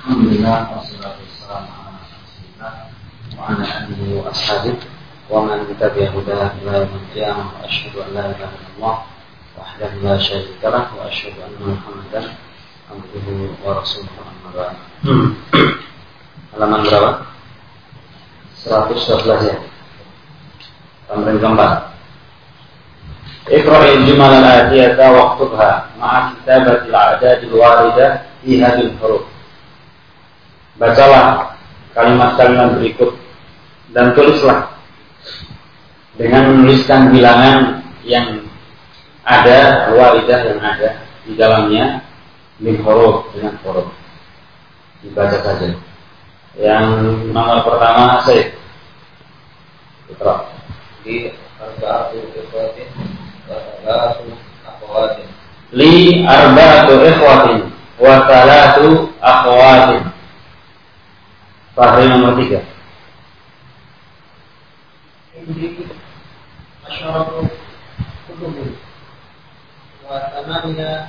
Alhamdulillah wassalatu wassalamu ala Rasulillah wa ala alihi wa ashabihi wa man tabi'a hudahu ila yaumil qiyamah wa asyhadu an la ilaha illallah wahdahu la syarika lahu wa asyhadu anna Muhammadan abduhu wa rasuluhu amma ba'd. Halaman berapa? 112 ya. Tamrin keempat. Iqra'il jumal al-atiyata waqtubha ma'a kitabatil a'dadil waridah fi hadhil huruf. Bacalah kalimat-kalimat berikut dan tulislah dengan menuliskan bilangan yang ada, waridah yang ada di dalamnya min huruf, dengan huruf. Dibaca saja. Yang nomor pertama Syekh Iqra. Di arba'atu ikhwatin wa thalathu akhwatin. Li arba'atu ikhwatin wa thalathu akhwatin. Fahri nomor 3. Indi asyaratu kutubin wa thamaniya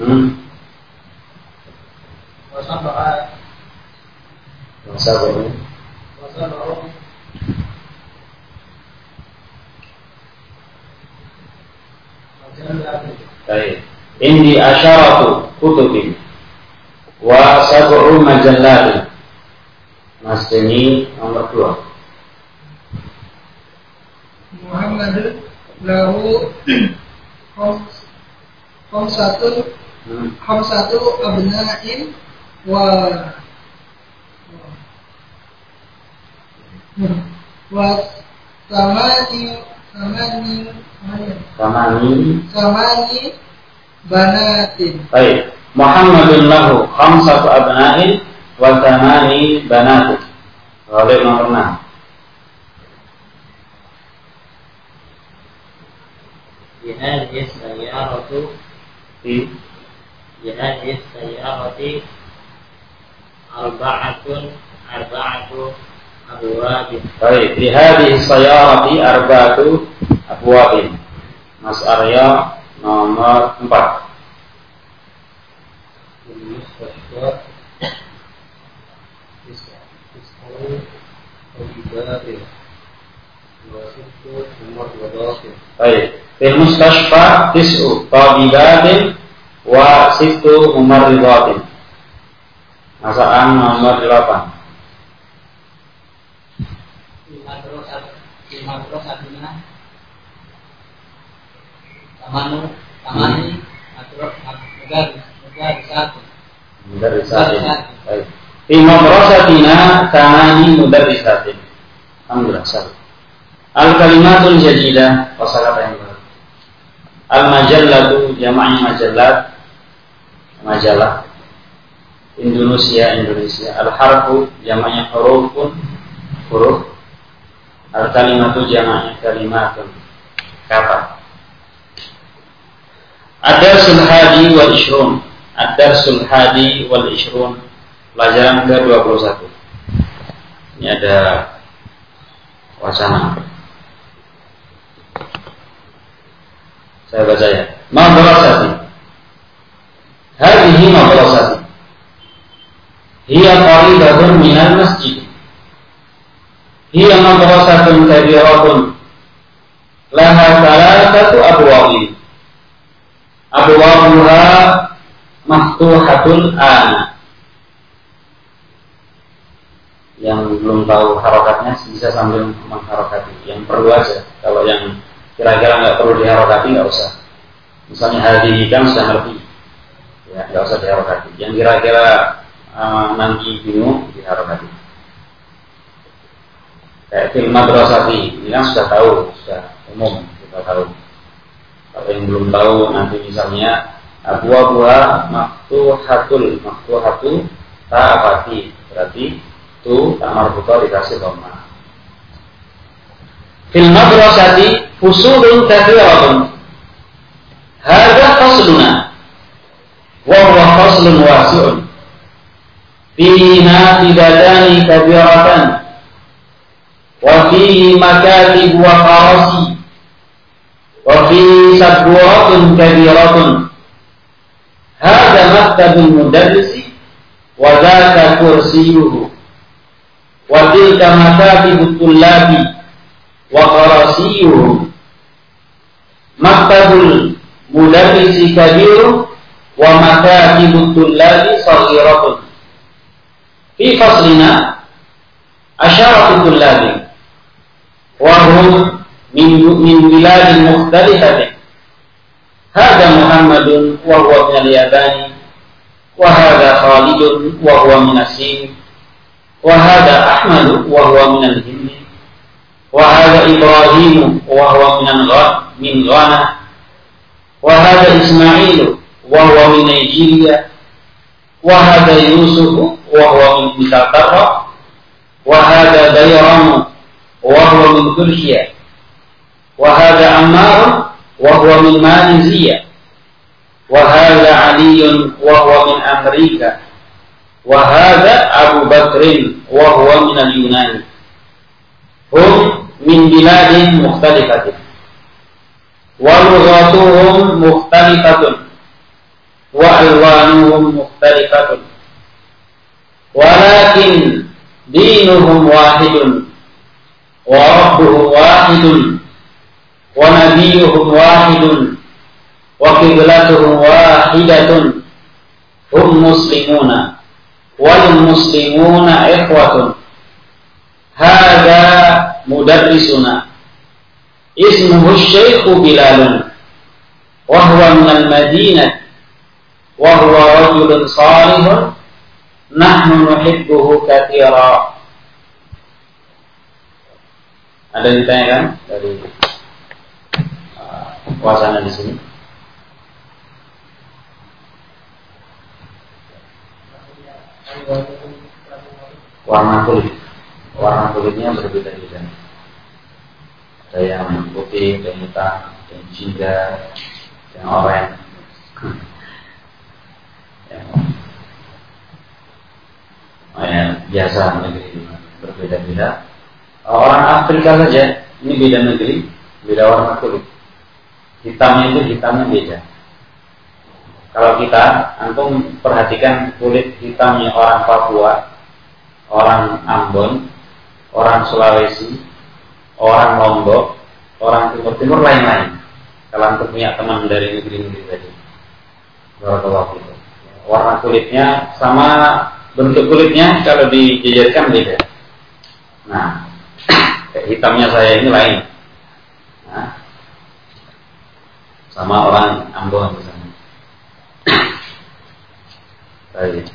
wa sab'a Baik. Indi asyaratu kutubin wa sab'u majallatin. Mas Deni nomor 2. Muhammad lahu khamsatu abna'in wa samani banatin. Baik. Muhammadun lahu khamsatu abna'in wa samani banatin. Oleh nomor 6. Bihadhihi sayyarati arba'atu abwabin. Baik, bihadhihi sayyarati arba'atu abwabin. Mas Arya nomor 4. Baik. Fil mustashfa tis'u tabibatin wa sittu mumarridatin. Masaan nomor 8. Madrasatina mudarrisatin. Baik. Fi madrasatina tamani mudarrisatin. Alhamdulillah. Al-kalimatul jadidah, kosakata yang baru. Al-majallatu jama'nya majallat, majalah. Indonesia. Al-harfu jama'nya hurufun, huruf. Al-kalimatu jama'nya kalimatun, kata. Ad-darsul hadi wal ishrun. Ad-darsul hadi wal ishrun. Pelajaran ke-21. Ini ada wacana. Saya baca ya. Madrasati. Hadhihi madrasati. Hiya qaribatun minal masjid. Hiya madrasatun kabiratun. Laha thalathatu abwabin. Abwabuha maftuhatul ana. Yang belum tahu harokatnya bisa sambil mengharokati. Yang perlu aja. Kalau yang kira-kira nggak perlu diharokati nggak usah. Misalnya hadhihi kan sudah ngerti, ya nggak usah diharokati. Yang kira-kira nanti bingung diharokati. Kayak fil madrasati ini kan sudah tahu, sudah umum kita tahu. Kalau yang belum tahu nanti misalnya abwabuha maftuhatu ta'afati, berarti tu marbuta dikasih dhamma. Fil madrasati fusulun kathiratun. Hadha fasluna wa huwa faslun wasi'un. Fihi nafidatani kabiratan wa fihi makatib wa qarasi wa fihi sabwaratun kabiratun. Hadha maktabul mudarrisi wa dzaka kursiyuhu wa tilka makatibut tullabi wa qarasiyuhu maktabul mudarrisi kabiru wa makatibut tullabi saghiratun fi faslina asyaratut tullabi wa hum min biladin mukhtalifatin hadha Muhammadun wa huwa min al-Yabani wa hadha Khalidun wa huwa min as-Sin wa hadha Ahmad wa huwa min al-Hind wa hadha Ibrahim wa huwa min Ghana wa hadha Ismail wa huwa min Nigeria wa hadha Yusuf wa huwa min Misr wa hadha Bayram wa huwa min Turkiya wa hadha Ammar wa huwa min Malaysia wa hadha Ali wa huwa min Amerika wa hadha Abu Bakr wa huwa min al-Yunan hum min biladin mukhtalifatin wa lughatuhum mukhtalifatun wa alwanuhum mukhtalifatun walakin dinuhum wahidun wa rabbuhum wahidun wa nabiyyuhum wahidun wa qiblatuhum wahidatun hum muslimuna wal muslimuna ikhwatun hadza mudarrisuna ismuhu Syekh Bilalun wa huwa min al-Madinah wa huwa rajulun salihun nahnu nuhibbuhu katsira. Ada yang ditanyakan dari puasanya di sini? Warna kulitnya berbeda-beda. Ada yang putih, ada yang hitam, ada yang jingga, ada yang oranye. Biasa negeri berbeda-beda. Orang Afrika saja ini beda negeri, beda warna kulit. Hitamnya beda. Kalau kita, antum perhatikan kulit hitamnya orang Papua, orang Ambon, orang Sulawesi, orang Lombok, orang Timur lain-lain. Kalau antum punya teman dari negeri-negeri tadi, barakallahu fikum. Warna kulitnya sama, bentuk kulitnya kalau dijajarkan beda. Nah, hitamnya saya ini lain. Nah, sama orang Ambon misalnya. Baik.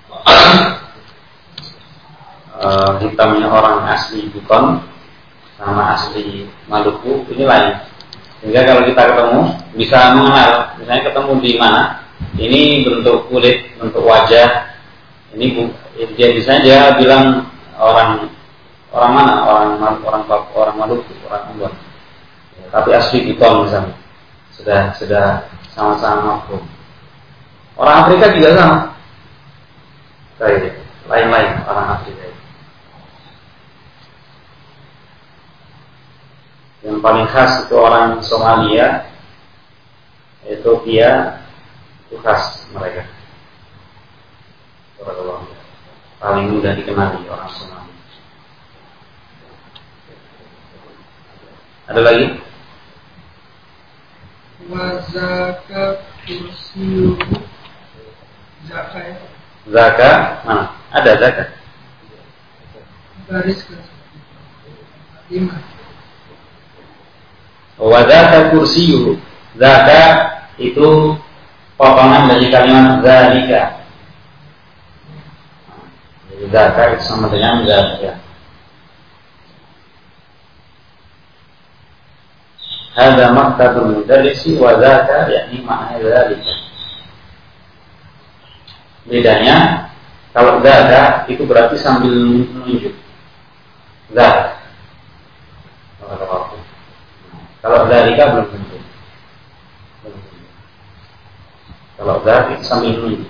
Hitamnya orang asli Buton sama asli Maluku ini lain. Sehingga kalau kita ketemu bisa mengenal. Misalnya ketemu di mana? Ini bentuk kulit, bentuk wajah. Ini dia bisa dia bilang orang mana? Orang Maluku, orang Ambon. Tapi asli Buton misalnya. Sudah sama-sama mafhum. Orang Afrika juga sama. Baik, lain-lain orang Afrika. Yang paling khas itu orang Somalia, Ethiopia, itu khas mereka. Paling mudah dikenali orang Somalia. Ada lagi? Wazaka kursiyu zakat. Zakat mana? Ada zakat. Baris ke 5. Wadzaka kursiyuhu. Zakat itu potongan dari kalimat zalika. Jadi zakat itu sama dengan zalika. Hadza maktabul mudarrisi wa zaka yakni makna zalika. Bedanya kalau zaka itu berarti sambil menunjuk. Zak. Kalau zalika belum tentu. Kalau zak itu sambil menunjuk.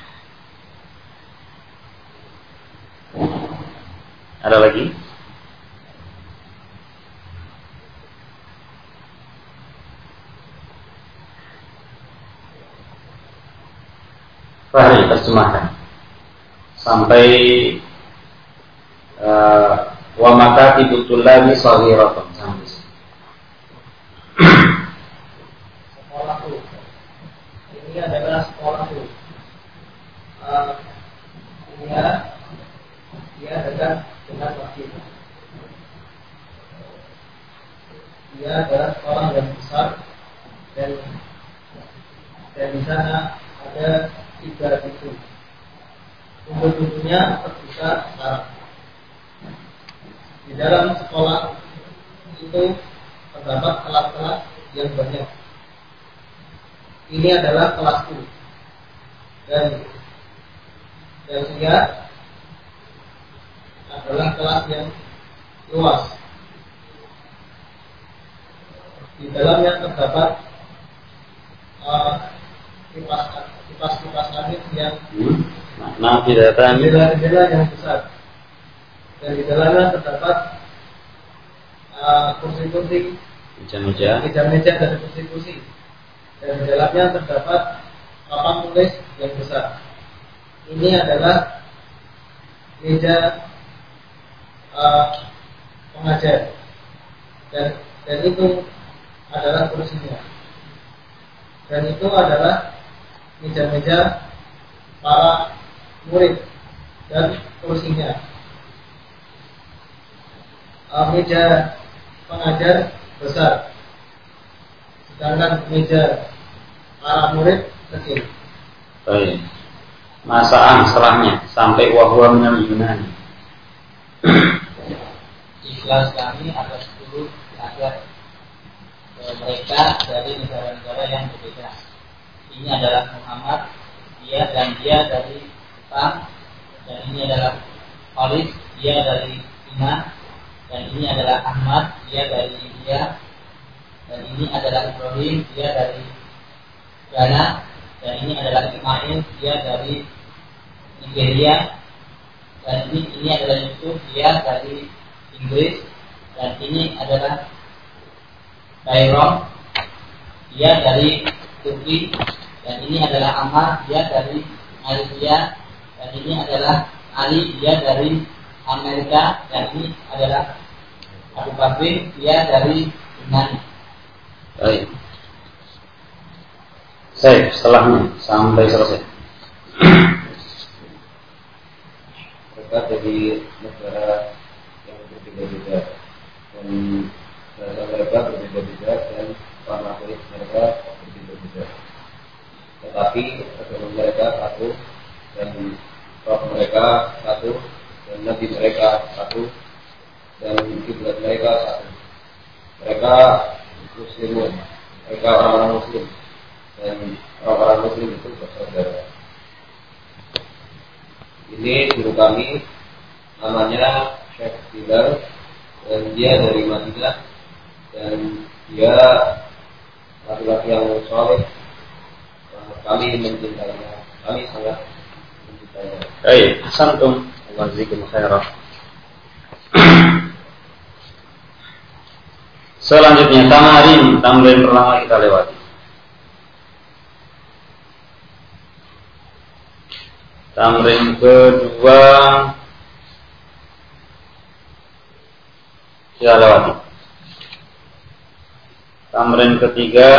Ada lagi? Fahri terjemahkan. sampai wa makatibut tullabi saghiratun sampai sini. Sekolahku. Ini adalah sekolahku. Dia dekat dengan masjid. Dia adalah sekolah yang besar dan di sana ada 3 pintu. Pintu-pintunya terbuka sekarang. Di dalam sekolah itu terdapat kelas-kelas yang banyak. Ini adalah kelasku dan dia adalah kelas yang luas. Di dalamnya terdapat kipas angin yang jendela yang besar, dan di dalamnya terdapat kursi-kursi, meja-meja dan kursi-kursi, dan di dalamnya terdapat papan tulis yang besar. Ini adalah meja pengajar, dan itu adalah kursinya, dan itu adalah meja-meja para murid dan kursinya. Meja pengajar besar, sedangkan meja para murid kecil. Baik. Masaan setelahnya sampai wahwa minal Yunani. Di kelas kami ada 10 pelajar. Mereka dari negara-negara yang berbeda. Ini adalah Muhammad, dia dari Jepang, dan ini adalah Khalid, dia dari Cina, dan ini adalah Ahmad, dia dari India, dan ini adalah Ibrahim, dia dari Ghana, dan ini adalah Ismail, dia dari Nigeria, dan ini adalah Yusuf, dia dari Inggris, dan ini adalah Tyrone, dia dari Turki, dan ini adalah Ammar, dia dari Malaysia, dan ini adalah Ali, dia dari Amerika, dan ini adalah Abu Bakr, dia dari Yunani. Baik. Setelahnya sampai selesai. Mereka dari negara yang berbeda-beda dan bahasa mereka berbeda-beda dan warna kulit mereka berbeda-beda. Tetapi agama mereka satu dan roh mereka satu dan nabi mereka satu dan kiblat mereka satu. Mereka muslimun, mereka orang-orang muslim, dan orang-orang muslim itu bersaudara. Ini guru kami namanya Syekh Bilal, dan dia dari Madinah, dan dia laki-laki yang soleh. Kami mencintainya, kami sangat mencintainya. Baik, hasantum, Allah jazakum khairan. Selanjutnya tamrin pertama kita lewati. Tamrin kedua kita lewati. Tamrin ketiga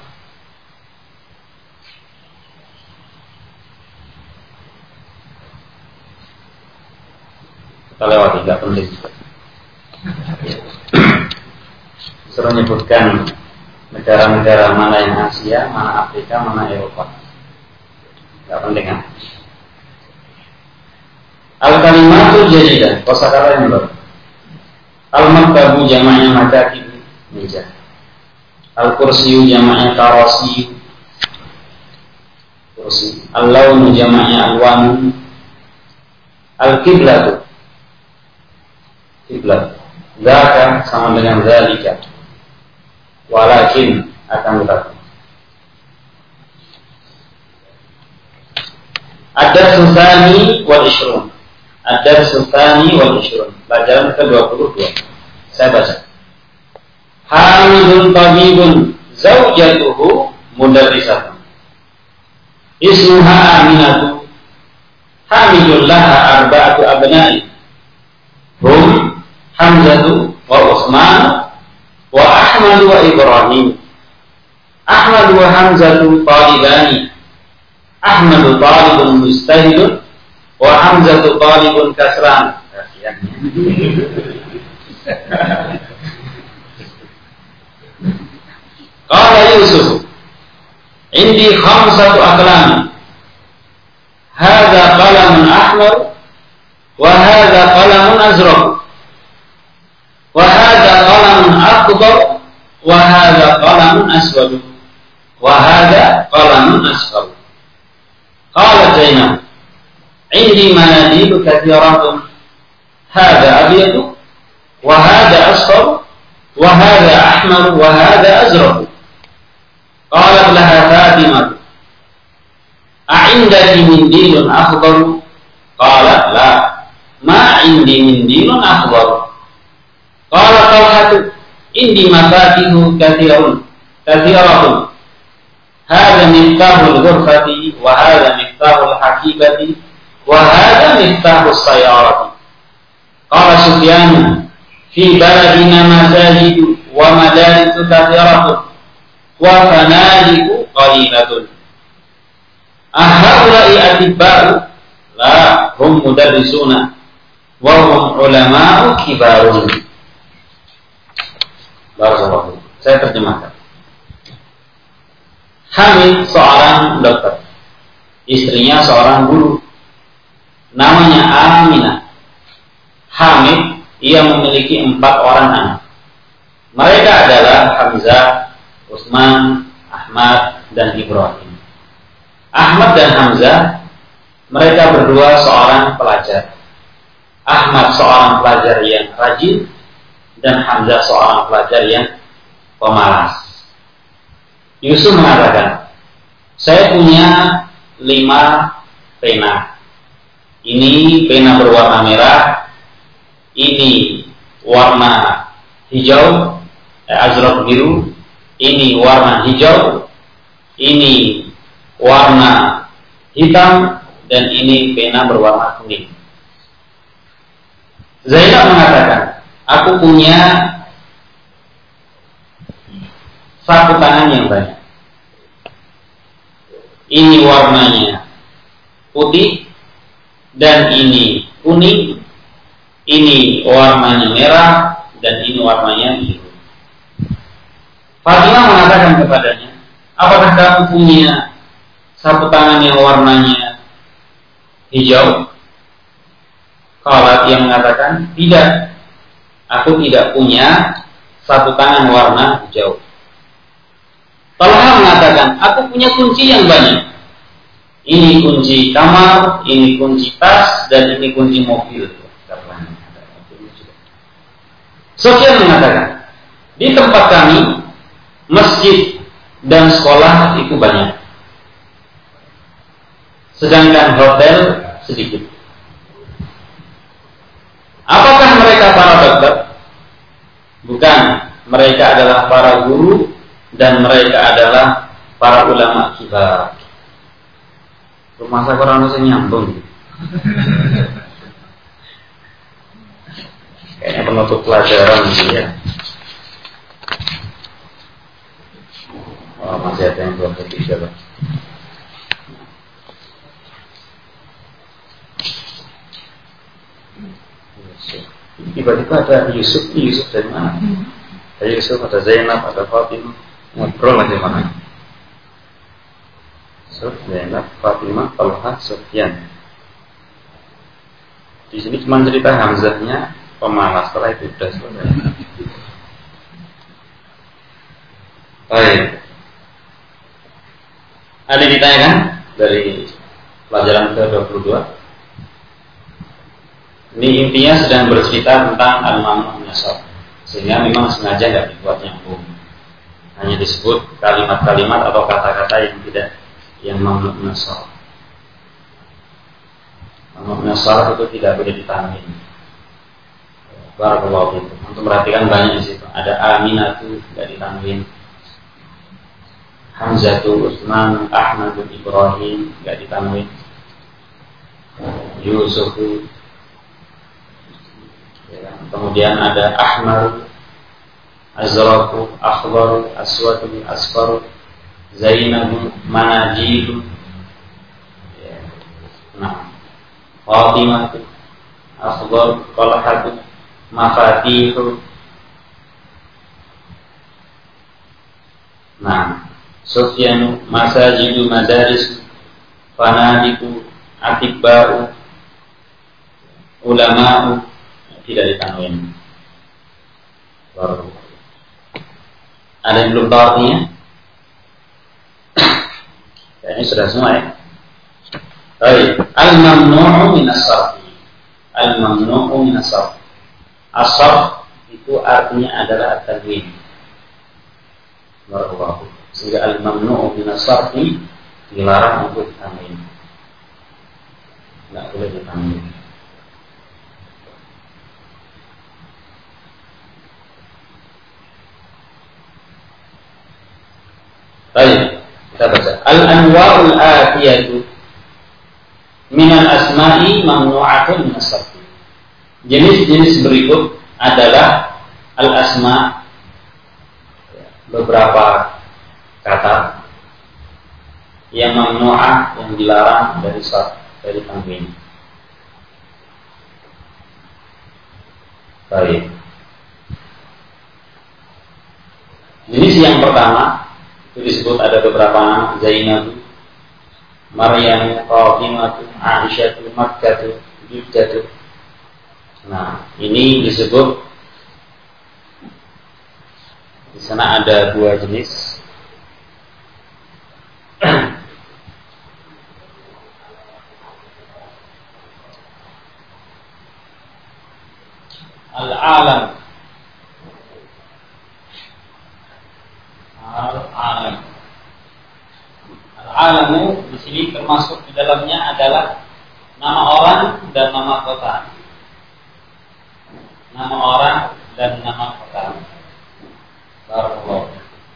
kita lewati, tidak penting. Disuruh menyebutkan negara-negara mana yang Asia, mana Afrika, mana Eropa. Tidak penting kan? Al-kalimatul jadidah, kosakata yang baru. Al-maktabu jamaknya makatib, meja. Al-kursiyu jamaknya karasiyu, kursi. Al-launu jamaknya alwanu. Al-kiblatu, kiblat. Zaka sama dengan zalika. Walakin akan tetapi. Ad-darsu wal ishrun. Ad-darsu wal ishrun. Pelajaran ke-22. Saya baca. Hamidun tabibun zaujatuhu mudarrisatun. Ismuha Aminatu. hamidul laha arba'atu abna'i hum Hamzatu wa Utsman wa Ahmad wa Ibrahim. Ahmad wa Hamzatu talibani. Ahmad talibun mustahidun wa Hamzatu talibun kasran. Qala Yusuf, indi khamsatu aqlam. Hadza qalamun ahmar wa hadza qalamun azraq. Wa hadza qalamun akhdar wa hadza qalamun aswad. Wa hadza qalamun asfar. Qala Zainab, indi manadilu kathiratun. Hadza abyad wa hadza asfar wa hadza ahmar wa hadza azraq. Qalat laha Fatimah, a'indaki mindilun akhdar? Qalat la, ma indi mindilun akhdar. Qala Talhatu, indi mafatihu kathiratun. Hadha miftahul ghurfati wa hadha miftahul hakibati wa hadha miftahus sayarati. Qala Sufyan, fi baladina masajidu wa madarisu kathiratun wa fanadiku qalilatun. Ahaulai atibba'u? La, hum mudarrisuna wa hum ulama'u kibarun. Barakallahu. Saya terjemahkan. Hamid seorang dokter, istrinya seorang guru, namanya Aminah. Hamid, ia memiliki 4 orang anak. Mereka adalah Hamzah, Utsman, Ahmad, dan Ibrahim. Ahmad dan Hamzah, mereka berdua seorang pelajar. Ahmad seorang pelajar yang rajin, dan Hamzah seorang pelajar yang pemalas. Yusuf mengatakan, saya punya 5 pena. Ini pena berwarna merah, ini warna hijau, azraq biru, ini warna hijau, ini warna hitam, dan ini pena berwarna kuning. Zainab mengatakan, aku punya sapu tangan yang banyak. Ini warnanya putih, dan ini kuning. Ini warnanya merah, dan ini warnanya biru. Fatimah mengatakan kepadanya, apakah kamu punya sapu tangan yang warnanya hijau? Qalat, yang mengatakan, tidak, aku tidak punya sapu tangan warna hijau. Talha mengatakan, aku punya kunci yang banyak. Ini kunci kamar, ini kunci tas, dan ini kunci mobil. Sufyan mengatakan, di tempat kami, masjid dan sekolah itu banyak, sedangkan hotel sedikit. Apakah mereka para dokter? Bukan, mereka adalah para guru dan mereka adalah para ulama kibar. Rumah saya kurang harus nyambung. Kayaknya penutup pelajaran gitu ya. Oh, masih ada yang belum ketiga loh. Tiba-tiba ada Yusuf dari mana? Ada Yusuf, ada Zainab, ada Fatimah. Ngobrol lagi mana? Yusuf, Zainab, Fatimah, Talha, Sufyan. Di sini cuma cerita Hamzahnya pemalas, setelah itu sudah selesai. Baik. Ada yang ditanyakan dari pelajaran ke-22? Ini intinya sedang bercerita tentang al-mamnu nasab, sehingga memang sengaja nggak dibuat nyambung. Hanya disebut kalimat-kalimat atau kata-kata yang tidak, yang mamnu nasab. Mamnu nasab itu tidak boleh ditanwin. Barakallahu fikum. Untuk perhatikan banyak di situ. Ada Aminatu nggak ditanwin. Hamzatu, Utsman, Ahmad, Ibrahim nggak ditanwin. Yusufu. Ya, kemudian ada Ahmar, Azraku, Akhbar, Aswad, Asfar, Zainab, Manajil. Ya. Nah, Fatimah, Akhbar, Talhat, Mafatih. Nah, Sufyan, Masajidu, Madaris, Fanadiku, Atibba'u, Ulama'u. Tidak ditanwin. Ada yang belum tahu artinya? Kayaknya sudah semua ya. Baik, al-mamnu'u minas sarfi. Al-mamnu'u minas sarfi. As-sarf itu artinya adalah at-tanwin. Barakallahu. Sehingga al-mamnu'u minas sarfi dilarang untuk ditanwin. Tidak boleh ditanwin. Baik, kita baca. Al-anwa'ul atiyatu minal asma'i mamnu'atun minas sarfi. Jenis-jenis berikut adalah al-asma, beberapa kata yang mamnu'ah, yang dilarang dari sarf, dari tanwin. Baik. Jenis yang pertama itu disebut ada beberapa nama: Zainab, Maryam, Fatimah, Aisyah, Makkah, Juddah. Nah, ini disebut di sana ada dua jenis. Al-alam. Al-alam. Al-alamu di sini termasuk di dalamnya adalah nama orang dan nama kota. Nama orang dan nama kota. Barakallahu.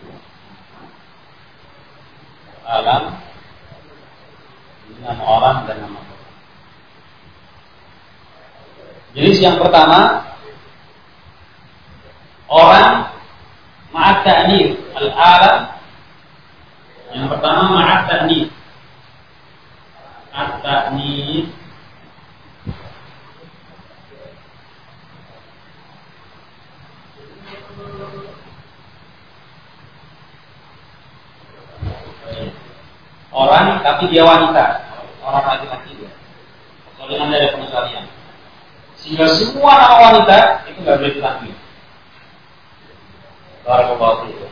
Alam, nama orang dan nama kota. Jenis yang pertama, orang ma'at ta'nif. Al-alam yang pertama ma'at ta'nif. At-ta'nif orang tapi dia wanita, orang laki-laki dia. Soalnya nanti ada pengecualian. Sehingga semua nama wanita itu nggak boleh ditanwin. Barakallahu fiikum.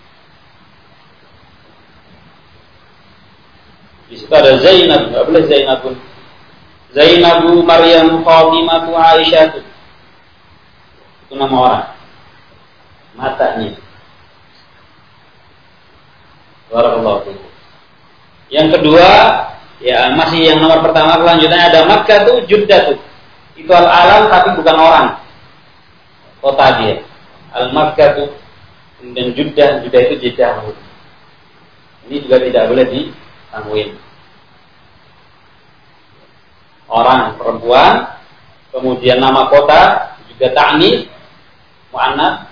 Di situ ada Zainab, nggak boleh Zainabun. Zainabu, Maryam, Fatimah, Aisyah. Itu nama orang. Matanya. Barakallahu fiikum. Yang kedua, ya masih yang nomor pertama, kelanjutannya ada Makkah tuh, Juddah tuh. Itu al-alam tapi bukan orang. Kota dia. Al-Makkah tuh dan Juddah itu Jeddah. Ini juga tidak boleh ditanwin. Orang perempuan, kemudian nama kota juga ta'nits, muannats.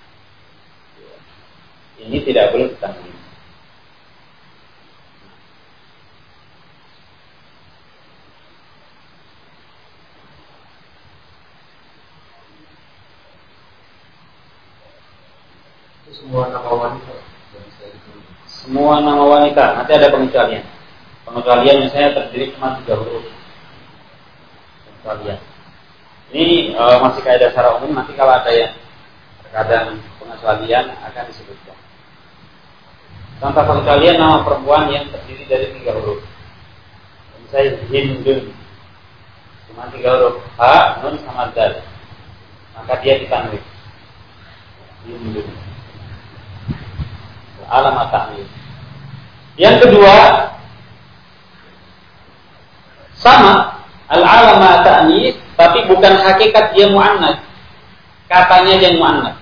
Ini tidak boleh ditanwin. Semua nama wanita. Semua nama wanita. Nanti ada pengecualian. Pengecualian misalnya terdiri cuma 3 huruf. Pengecualian. Ini masih kaidah secara umum. Nanti kalau ada yang terkadang pengecualian akan disebutkan. Contoh pengecualian nama perempuan yang terdiri dari 3 huruf. Misalnya Hindun. Cuma 3 huruf. Ha, nun sama dal. Maka dia ditanwin. Hindun. Alamat ta'nits. Yang kedua, sama al-alamat ta'nits, tapi bukan hakikat dia muannats. Katanya yang muannats.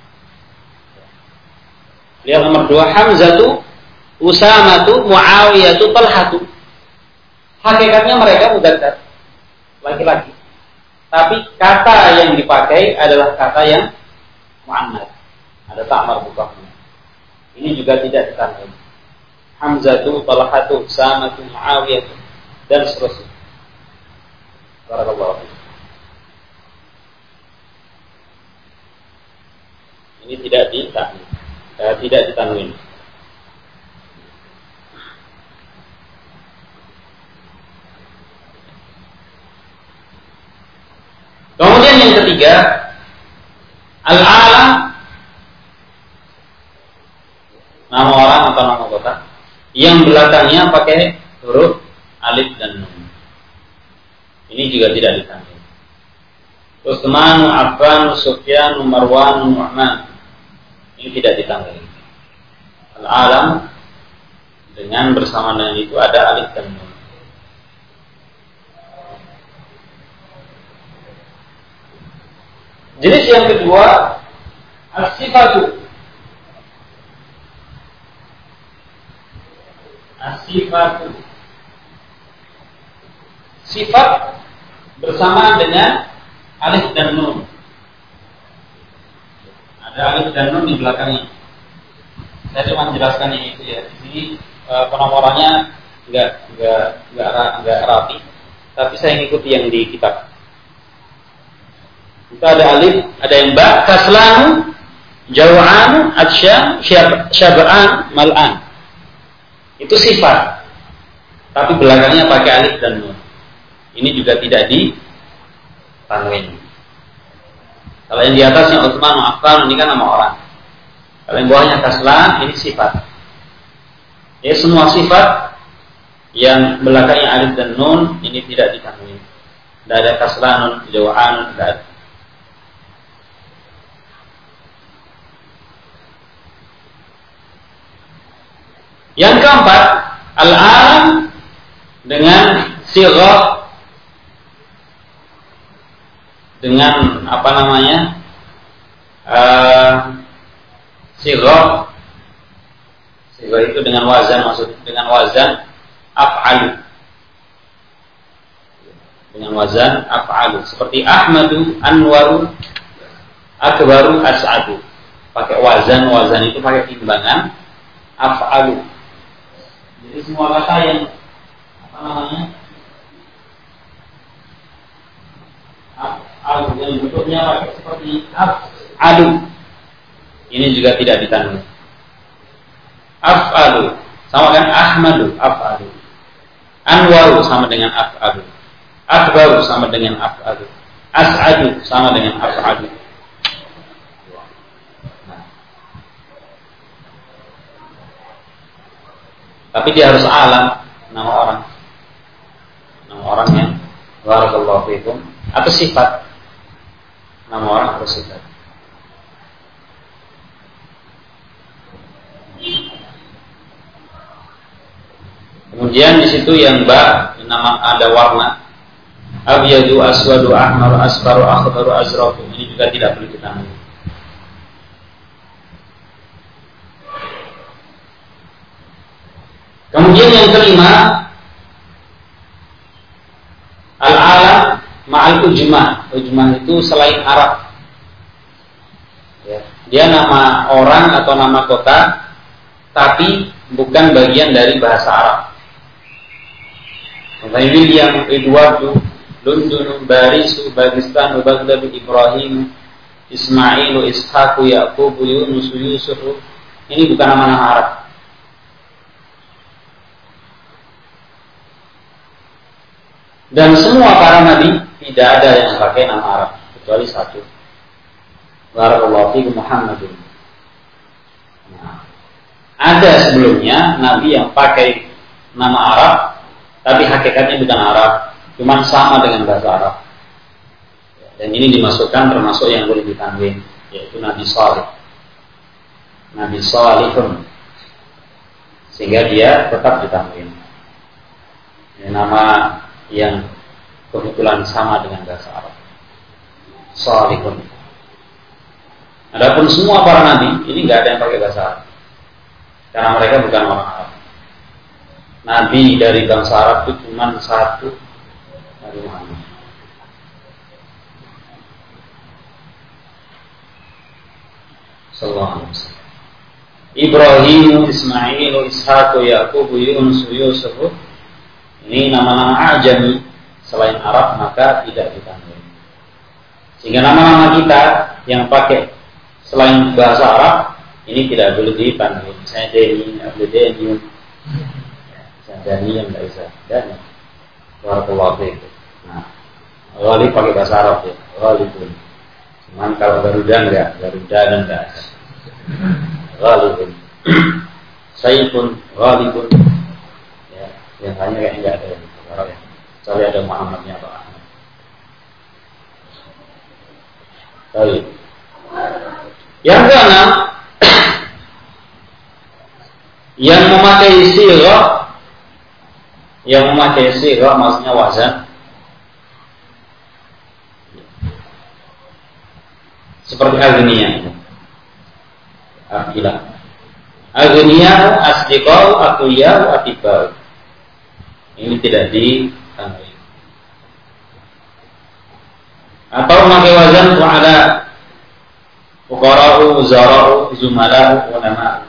Lihat nomor 2, Hamzatu, Usamatu, Muawiyatu, Talhatu. Hakikatnya mereka mudzakkar. laki-laki. Tapi kata yang dipakai adalah kata yang mu'annats. Ada tak marbutahnya. Ini juga tidak ditandai. Hamzatu, Talhatu, Samatu, Muawiyah dan seterusnya. Barakallahu fiik. Ini tidak ditanwin. Kemudian yang ketiga, al-alam, nama orang atau nama kota yang belakangnya pakai huruf alif dan nun. Ini juga tidak ditanwin. Utsman, Affan, Sufyan, Marwan, Nu'man. Ini tidak ditanwin. Al-alam dengan bersama dengan itu ada alif dan nun. Jenis yang kedua, as-sifatu. As-sifatu. Sifat bersama dengan alif dan nun. Ada alif dan nun di belakangnya. Saya cuma menjelaskan ini itu ya. Di sini penomorannya enggak rapi, tapi saya ngikuti yang di kitab. Itu ada alif, ada yang ba, kaslanu, jaw'an, atsya, syab'an, mal'an. Itu sifat. Tapi belakangnya pakai alif dan nun. Ini juga tidak ditanwin. Kalau yang di atasnya Utsman, Affan, ini kan nama orang. Kalau yang bawahnya kaslan, ini sifat. Ya, semua sifat yang belakangnya alif dan nun ini tidak ditanwin. Tidak ada kaslanun, jaw'an, tidak ada. Yang keempat, al-alam dengan sighah, dengan apa namanya, sighah itu dengan wazan, maksudnya dengan wazan af'alu, dengan wazan af'alu, seperti Ahmadu, Anwaru, Akbaru, As'adu. Pakai wazan itu pakai timbangan af'alu. Jadi semua kata yang apa namanya, af'alu yang bentuknya pakai seperti af'alu, ini juga tidak ditanwin. Af'alu sama kan Ahmadu, af'alu. Anwaru sama dengan af'alu. Akbaru sama dengan af'alu. As'adu sama dengan af'alu. Tapi dia harus alam, nama orang. Nama orang yang barakallahu fikum, atau sifat. Nama orang atau sifat. Kemudian di situ yang ba, nama ada warna. Abyadu, aswadu, ahmaru, asfaru, akhdaru, azrafu. Ini juga tidak perlu ditanwin. Kemudian yang kelima, al-alam ma'al ujmah. Ujmah itu selain Arab. Ya. Dia nama orang atau nama kota, tapi bukan bagian dari bahasa Arab. Contohnya William, Edward, London, Barisu, Pakistan, Baghdad, Ibrahim, Ismailu, Ishaqu, Yaqub, Yunus, Yusuf. Ini bukan nama-nama Arab. Dan semua para nabi tidak ada yang pakai nama Arab kecuali satu. Barakallahu fiikum Muhammadun. Nah, ada sebelumnya nabi yang pakai nama Arab, tapi hakikatnya bukan Arab, cuma sama dengan bahasa Arab. Dan ini dimasukkan termasuk yang boleh ditanwin, yaitu Nabi Salih. Nabi Salihun. Sehingga dia tetap ditanwin. Nama yang kebetulan sama dengan bahasa Arab. Salihun. Adapun semua para nabi ini nggak ada yang pakai bahasa Arab, karena mereka bukan orang Arab. Nabi dari bangsa Arab itu cuma satu, Nabi Muhammad. sallallahu alaihi wasallam. Ibrahim, Ismail, Ishaq, Yaqub, Yunus, Yusuf. Ini nama-nama ajami selain Arab maka tidak ditanwin. Sehingga nama-nama kita yang pakai selain bahasa Arab ini tidak boleh ditanwin. Saya Deni, Abdul Deni, saya Dani yang tidak bisa. Dani. Barakallahu fiik. Nah, Ghalib pakai bahasa Arab ya, Ghalibun. Cuman kalau Garuda enggak, Garuda dan enggak ada. Ghalibun. Sayyidun, Ghalibun. Ya, yang hanya kayak enggak ada yang Arab ya. Kecuali ada Muhammadnya Pak Ahmad. Baik. Yang keenam, yang memakai sighah maksudnya wazan seperti agniya. Agniya, asdiqau, aqwiya, atibau. Ini tidak ditanwin. Atau memakai wazan fu'ala, fuqara'u, zara'u, zumala'u, ulama'u.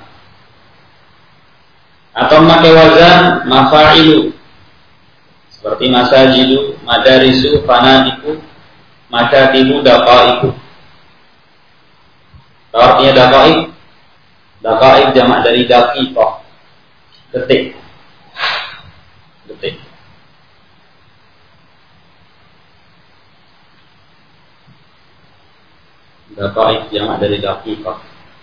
Atau memakai wazan mafa'ilu, seperti masajidu, madarisu, fanadiku, makatibu, daqaiku. Artinya daqaik, daqaik jamak dari daqiqah, detik. Daqaik jamak dari daqiqah.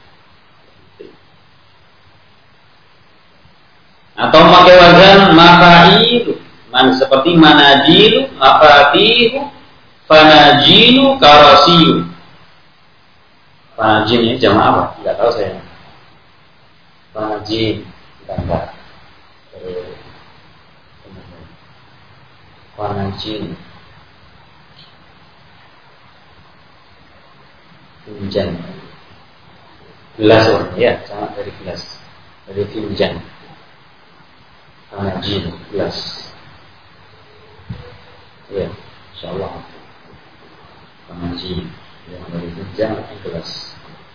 Atau memakai wazan mafa'ilu, seperti manajilu, mafatihu, fanajilu, karasiyu. Fanajin ini jamak apa? Tidak tahu saya. Fanajin, gambar. Fanajin, finjan, gelas ya, jamak dari gelas, dari finjan. Fanajin, gelas. Ya, insyaallah. Fanajin yang dari finjan atau gelas.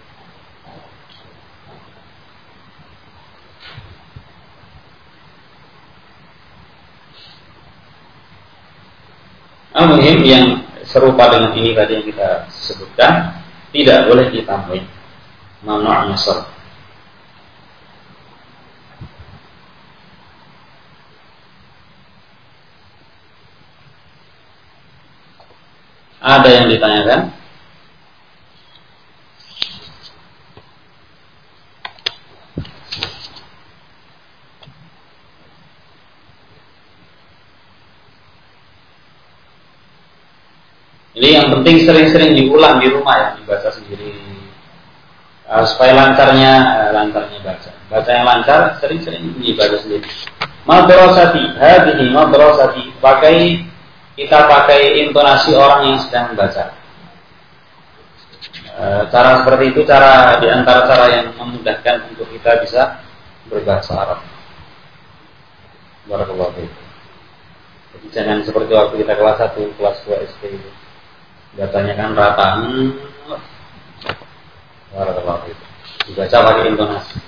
Al-muhim yang serupa dengan ini tadi yang kita sebutkan tidak boleh ditambahin. Mamnu' nasr. Ada yang ditanyakan? Jadi yang penting sering-sering diulang di rumah ya, dibaca sendiri supaya lancarnya baca. Baca yang lancar, sering-sering dibaca sendiri. Madrasati, hadhihi madrasati, kita pakai intonasi orang yang sedang membaca. Cara seperti itu di antara cara yang memudahkan untuk kita bisa berbahasa Arab. Barakallahu fiik. Jadi jangan seperti waktu kita kelas 1, kelas 2 SD itu. Bacanya kan rata. Barakallahu fiik. Dibaca pakai intonasi.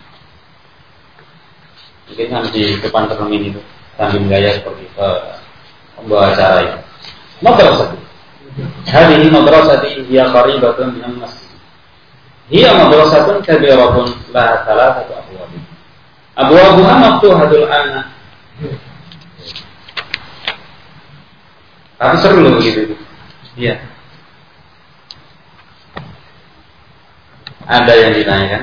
Mungkin kan di depan cermin itu sambil gaya seperti pembawa acara itu. Madrasah. Hadhihi madrasati hiya qaribatun min al-masjid. Hiya madrasatun kabiratun laha thalathatu abwab. Abwabuha maftuhatul ana. Tapi seru loh begitu. Iya. Ada yang ditanyakan?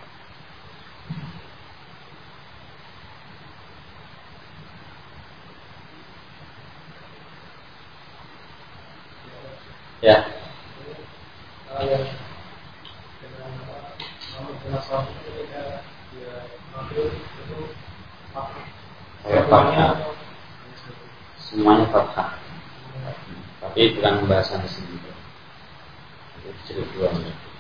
Ya. Semuanya fathah. Tapi bukan pembahasan di sini. Itu cerita dua.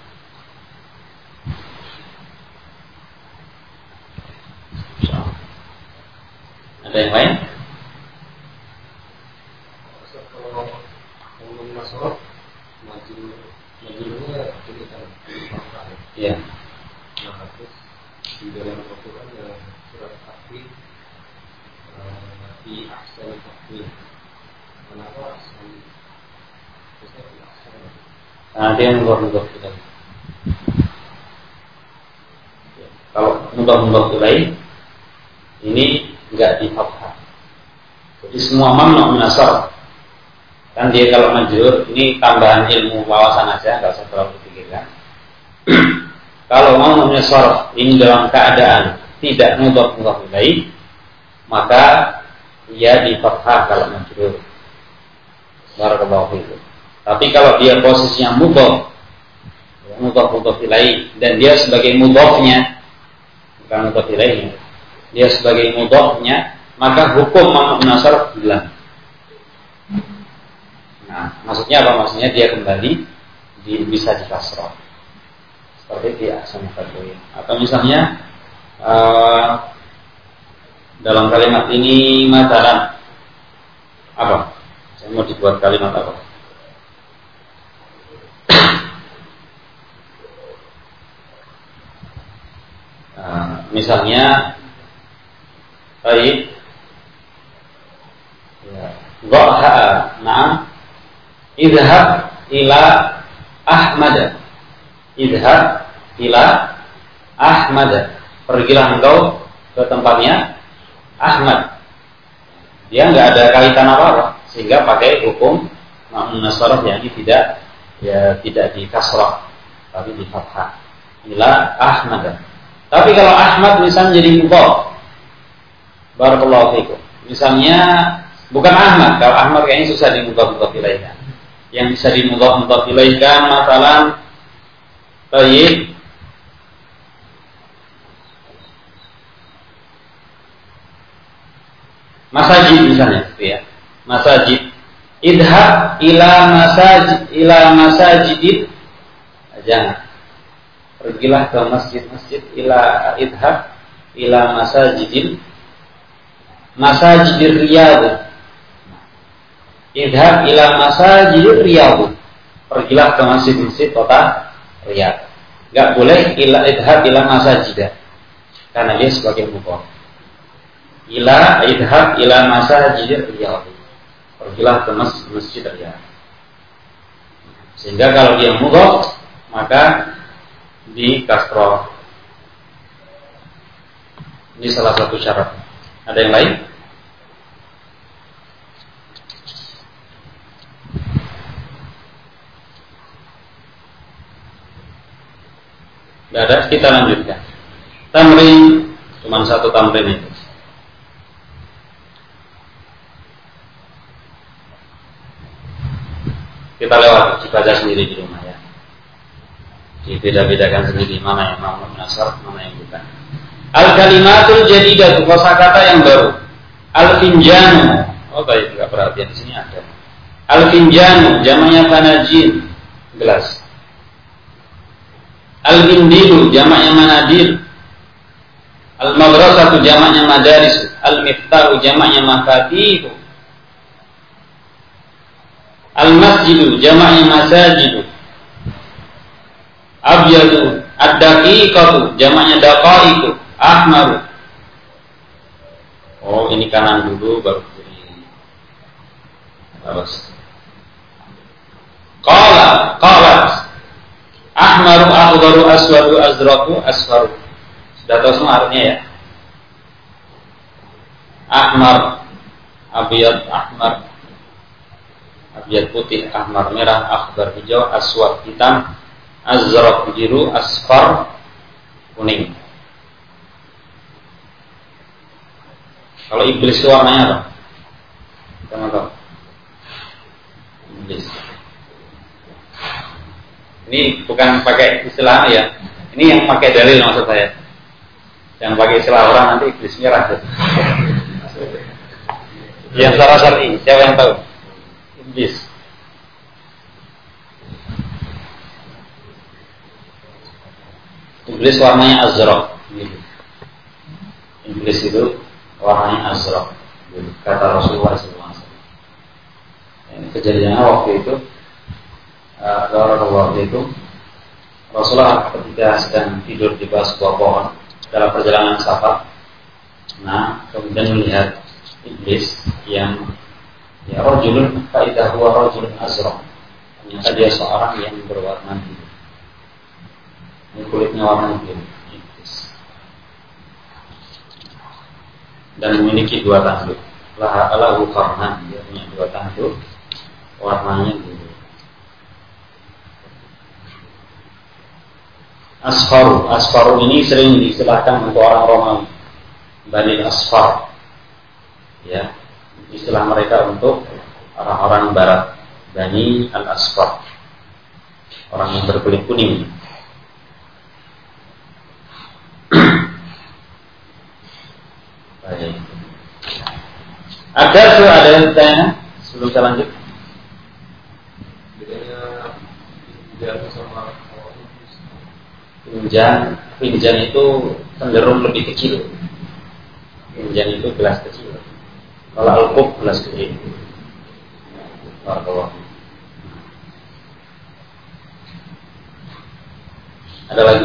Ada yang lain? Kalau masalah majunya jadi kan Iya. Nah, terus di dalam Al-Quran dalam surat Takwir di ahsan Takwir. Kenapa ahsan? Terusnya di ahsan. Nanti yang mudhaf ilaih. Kalau mudhaf ilaih ini enggak di fathah. Jadi semua mamnu min as-sarf. Kan dia kalau majrur ini tambahan ilmu wawasan aja, enggak usah terlalu dipikirkan. Kalau mamnu min as-sarf ini dalam keadaan tidak mudhaf ilaih, maka ia di fathah kalau majrur. Barakallahu fiikum. Tapi kalau dia posisinya mudhaf ilaih dan dia sebagai mudhafnya, bukan mudhaf ilaihnya, dia sebagai mudhafnya, maka hukum mamnu min as-sarf hilang. Nah, maksudnya apa? Maksudnya dia kembali bisa di kasrah. Seperti di ahsan Takwir. Atau misalnya dalam kalimat ini matalan apa? Saya mau dibuat kalimat apa? Misalnya baik ya, dhaha na'am idhab ila Ahmad, idhab ila Ahmad, pergilah engkau ke tempatnya Ahmad. Dia enggak ada kaitan apa-apa sehingga pakai hukum mamnu min as-sarf yang ini tidak di kasrah tapi di fathah, ila Ahmad. Tapi kalau Ahmad misalnya jadi mudhaf, barakallahu fikum. Misalnya bukan Ahmad, kalau Ahmad kayaknya susah dimudhaf ilaihkan. Yang bisa dimudhaf ilaihkan masalah baik masajid misalnya gitu ya. Masajid. Idhab ila masajid. Jangan. Pergilah ke masjid-masjid idhab ila masajid Riyadh. Idhab ila masajid Riyadh. Pergilah ke masjid-masjid kota Riyadh. Enggak boleh idhab ila masajid. Karena dia sebagai mudhaf. Idhab ila masajid Riyadh. Pergilah ke masjid Riyadh. Sehingga kalau dia mudhaf maka di kasroh. Ini salah satu syarat. Ada yang lain? Tidak ada, kita lanjutkan. Tamrin, cuma satu tamrin itu. Kita lewat, dibaca sendiri di rumah ya. Dibeda-bedakan sendiri mana yang mamnu min as-sarf, mana yang bukan. Al-kalimatul jadidatu, kosakata yang baru. Al-finjanu. Oh baik, enggak perhatian di sini ada. Al-finjanu jamaknya fanajin, gelas. Al-mindilu jamaknya manadir. Al-madrasatu jamaknya madaris. Al-miftahu jamaknya mafatih. Al-masjidu jamaknya masajidu. Abyadu ad-daqiqatu jamaknya daqaiqu. Ahmaru. Oh, ini kanan dulu baru kiri. Terus. Qalat. Ahmaru akhdaru aswadu azraqu asfaru. Sudah tahu semua artinya ya? Ahmar, abyad, ahmar. Abyad putih, ahmar merah, akhdar hijau, aswad hitam, azraq biru, asfar kuning. Kalau iblis itu warnanya apa? Kamu tahu? Iblis. Ini bukan pakai istilah ya. Ini yang pakai dalil maksud saya. Yang pakai istilah orang nanti iblis merah. Yang secara syar'i, siapa yang tahu? Iblis. Iblis warnanya azraq. Iblis itu warnanya azraq. Kata Rasulullah SAW. Ini kejadiannya waktu itu Rasulullah ketika sedang tidur di bawah sebuah pohon dalam perjalanan safar. Nah, kemudian melihat iblis yang rajulun fa idza huwa rajulun azraq. Ternyata dia seorang yang berwarna biru. Ini kulitnya warna biru, iblis. Dan memiliki dua tanduk. Lahu qarnan, dia punya dua tanduk, warnanya biru. Asfaru ini sering diistilahkan untuk orang Romawi, Bani Asfar, ya, istilah mereka untuk orang-orang Barat, Bani Al-Asfar, orang yang berkulit kuning. Baik. Ada yang bertanya sebelum saya lanjut? Bedanya sama Finjan itu cenderung lebih kecil. Finjan itu gelas kecil. Kalau al-kub gelas gede. Ada lagi?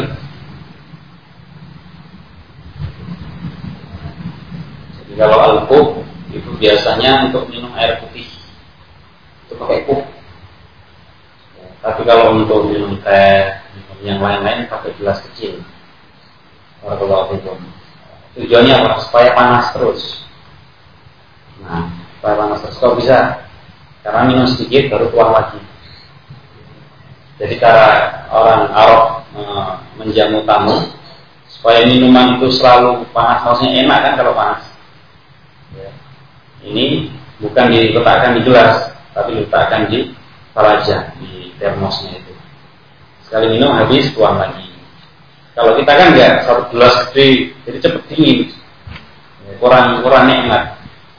Jadi kalau al-kub itu biasanya untuk minum air putih, itu pakai kub. Tapi kalau untuk minum teh, yang lain-lain pakai gelas kecil. Tujuannya apa? Supaya panas terus. Nah, supaya panas terus. Kalau bisa, karena minum sedikit baru tuang lagi. Jadi cara orang Arab menjamu tamu supaya minuman itu selalu panas, maksudnya enak kan kalau panas. Ya. Ini bukan diletakkan di gelas, tapi diletakkan di talaja, di termosnya itu. Sekali minum habis tuang lagi. Kalau kita kan enggak, satu gelas gede, jadi cepet dingin. Kurang nikmat.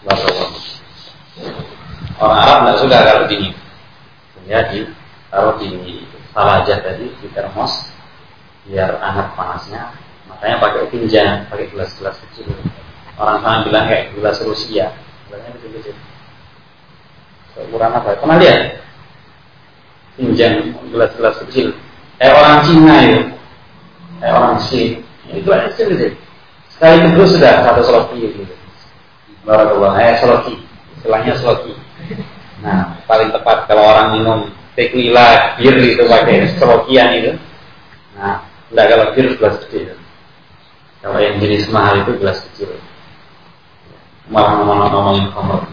Orang Arab enggak suka kalau dingin. Ya, ditaruh di talajah tadi, di termos, biar hangat panasnya. Makanya pakai finjan, pakai gelas-gelas kecil. Orang sana bilang kayak gelas Rusia. Gelasnya kecil-kecil. Ukuran apa? Pernah lihat? Finjan, gelas-gelas kecil. Orang Cina itu, orang Mesir, itu aja kecil. Sekali teguh sudah satu sloki gitu. Barakallah, sloki, istilahnya sloki. Nah, paling tepat kalau orang minum tequila, bir itu pakai slokian itu. Nah, enggak, kalau bir gelas kecil. Kalau yang jenis mahal itu gelas kecil. Malah ngomongin khamr.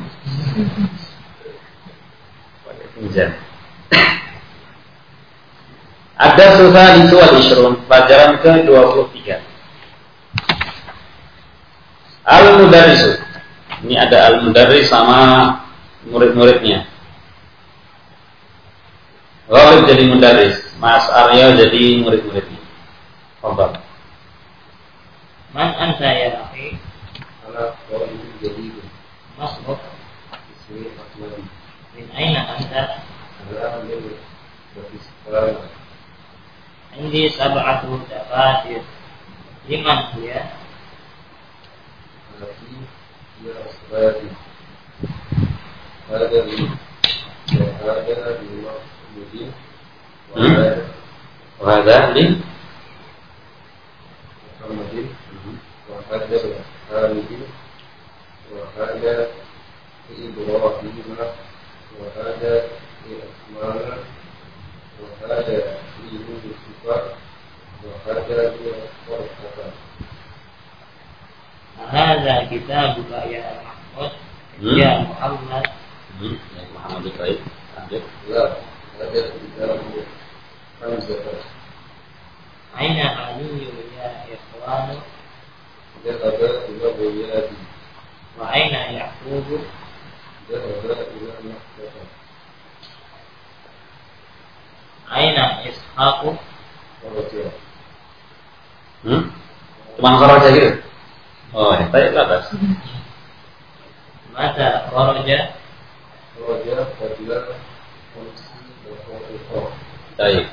Pakai pinjam. Ada surah itu al-ishrun, pelajaran ke-23. Al-Mudarrisu. Ini ada Al-Mudarris sama murid-muridnya. Ghalib jadi mudarris, Mas Arya jadi murid-muridnya. Fadhal. Man anta ya akhi? Ana Ghalib jadi Masbuk. Ismi Ahmad. Min aina anta? Ana min Pakistan. Indi sab'atu dafatir. Liman dia? Hati ya asbadi. Ada di Mahmudin. Wahada li Muhammadin. Wahada di Hamidin. Wahada di Ibrahim. Wahada di Asmana. Wahada di Yusuf. Wahada di Qur'an. Hadza kitabuka ya Mahmud. Ya Muhammad. Ya Muhammad baik. Lanjut. Ya, ada kitabu Hamzah. Aina aliyu ya ikhwanu? Ya ada ila Bunyadi. Wa aina Ya'qub? Ya ada ila Makkah. Aina Ishaq? Cuma sorot aja gitu. Oh, ya, baiklah bas. Mata kharaja? Kharaja qabla khamsi daqiqah. Baik.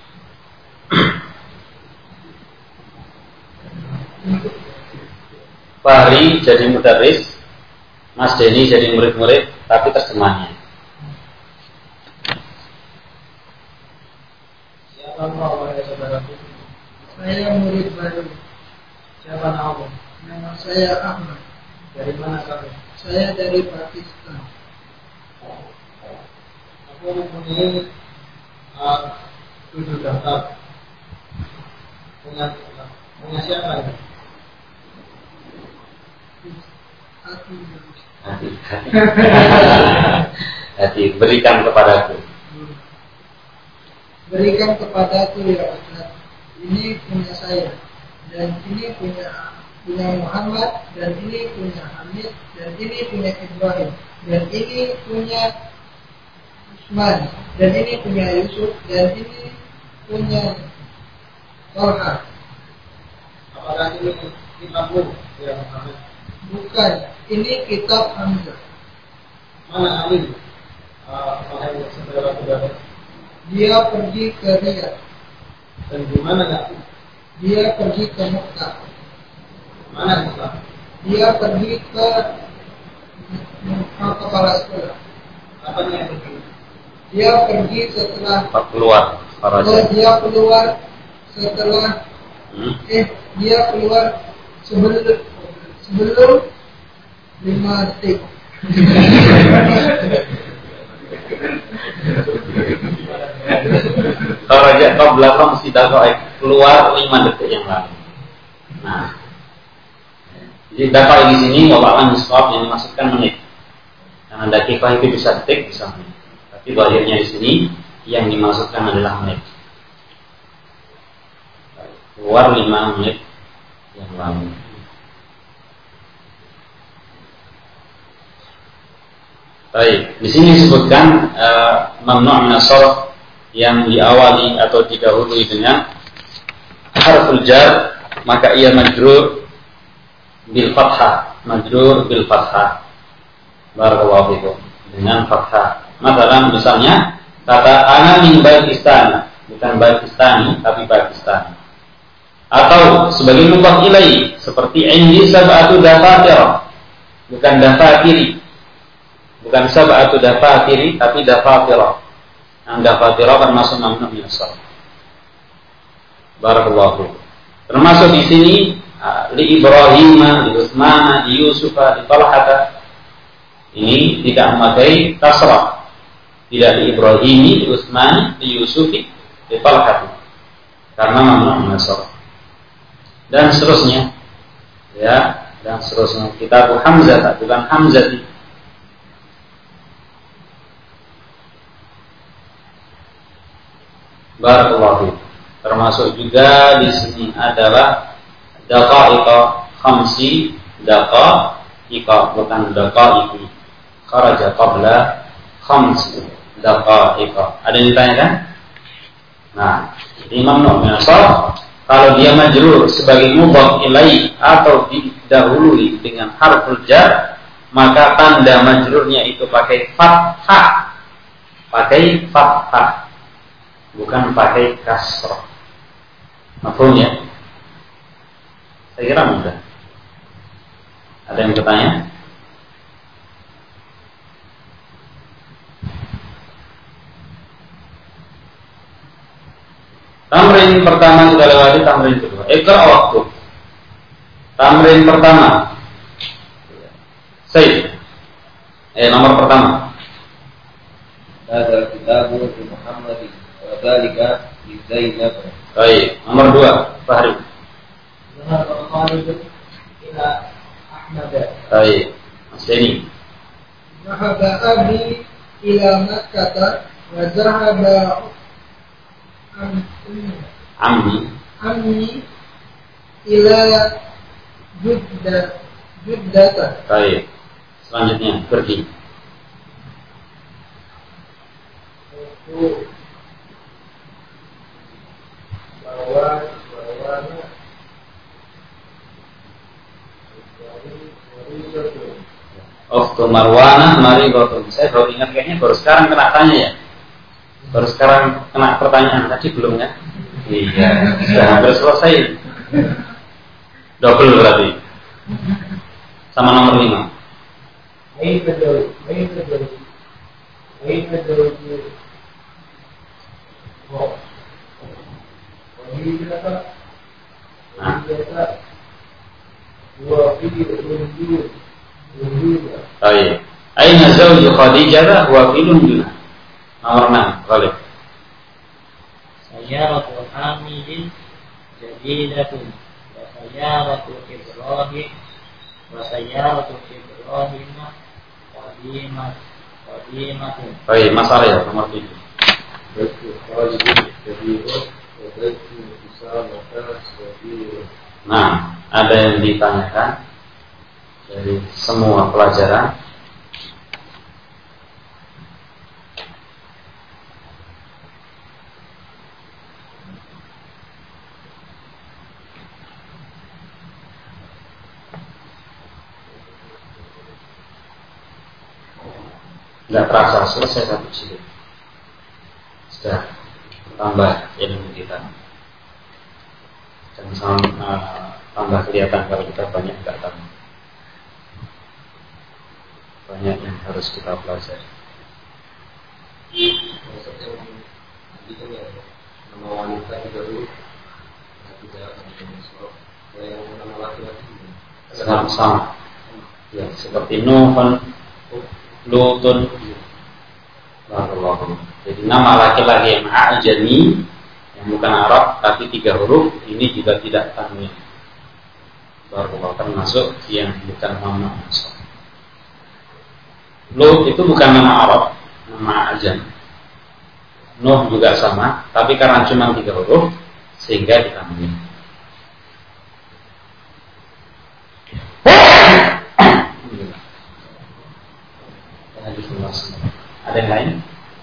Fahri jadi mudarris, Mas Denny jadi murid-murid, tapi terjemahnya. Siapa mau wahai saudaraku? Saya murid baru. Siapa namamu? Nama saya Ahmad. Dari mana kamu? Saya dari Pakistan. Aku mempunyai 7 daftar. Punya siapa ini? Hati berikan kepadaku. Berikan kepadaku ya Ustaz. Ini punya saya. Dan ini punya Muhammad. Dan ini punya Hamid. Dan ini punya Ibrahim. Dan ini punya Usman. Dan ini punya Yusuf. Dan ini punya Tolha. Apakah ini kitabmu ya Muhammad? Bukan. Ini kitab Hamzah. Mana Hamid? Wahai saudara-saudara. Dia pergi ke Riyadh. Dan di mana Yakub? Dia pergi ke Mekah. Mana Islam? Dia pergi ke kepala sekolah. Apa yang pergi? Dia pergi setelah Keluar dia keluar setelah dia keluar sebelum 5 detik. Kharaja qabla khamsi daqaiq, keluar 5 detik yang lalu. Nah, jadi daqaiq di sini wallahualam misbab yang dimaksudkan menit. Karena daqiqah itu bisa detik, bisa menit. Tapi zahirnya di sini yang dimaksudkan adalah menit. Keluar 5 menit yang lalu. Baik, di sini disebutkan mamnu' min as-sarf yang diawali atau didahului dengan harful jar, maka ia majrur bil fathah, barakallahu fikum, dengan fathah. Misalnya kata ana min Pakistan, bukan Pakistani tapi Pakistan. Atau sebagai mudhaf ilaih seperti indi sab'atu dafatir, bukan dafatiri. Bukan sab'atu dafatiri tapi dafatira. Yang dafatira kan masuk mamnu' min as-sarf. Barakallahu. Termasuk di sini li Ibrahim, li Utsman, li Yusuf, li Talha. Ini tidak memakai kasrah. Tidak li Ibrahim, li Utsman, li Yusuf, li Talha. Karena mamnu' min as-sarf. Dan seterusnya. Ya, dan seterusnya. Kitab Hamzah bukan Hamzah. Barakallahu. Termasuk juga di sini adalah daqaiq khamsi, daqaiq bukan daqaiq. Kharaja qabla khamsi daqaiq. Ada yang ditanyakan? Nah, Imam Nawawi kalau dia majrur sebagai mudhaf ilaih atau didahului dengan harful jar, maka tanda majrurnya itu pakai fathah. Bukan pakai kasrah. Mafhum ya? Saya kira mudah. Ada yang bertanya? Tamrin pertama sudah lewati, tamrin kedua. Iqra waktu. Tamrin pertama. Sayyid. Nomor pertama. Hadal kitabu di Muhammad wa dzalika li Zainab. Baik, nomor 2, Fahri. Zahaba Khalid ila Ahmad. Baik, Mas Denny. Zahaba abi ila Makkah wa zahaba Ammi ila Juddata. Baik. Selanjutnya pergi. Ukhtu Marwana maridatun. Saya baru ingat kayaknya baru sekarang kena tanya ya. Baru sekarang kena pertanyaan, tadi belum ya? Iya, sudah hampir selesai. Double berarti. Sama nomor 5. Baik. Aina zawju Khadijah wa filun duna. Nomor 6, Khalid. Sayyaratu hamidin jadidatun wa sayyaratu Ibrahim wa sayyaratu Ibrahim qadimatun. Baik, masalah ya nomor 7. Nah, ada yang ditanyakan dari semua pelajaran. Tidak terasa selesai satu jilid. Sudah tambah ilmu kita. Dan tambah kelihatan kalau kita banyak tidak tahu. Banyak yang harus kita pelajari. Nama wanita juga dulu, tidak yang nama laki-laki. Sama. Ya, seperti Nuhun, Lutun. Barakallahu. Jadi nama laki-laki yang ajami, yang bukan Arab tapi 3 huruf, ini juga tidak tanwin. Barakallahu, termasuk yang bukan nama Arab. Lut itu bukan nama Arab, nama ajam. Nuh juga sama, tapi karena cuma 3 huruf sehingga ditanwin. Ada yang lain?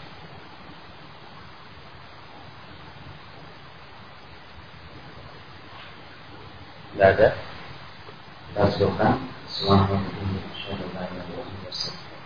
Tidak ada. Kita sudah kan. Assalamualaikum warahmatullahi wabarakatuh.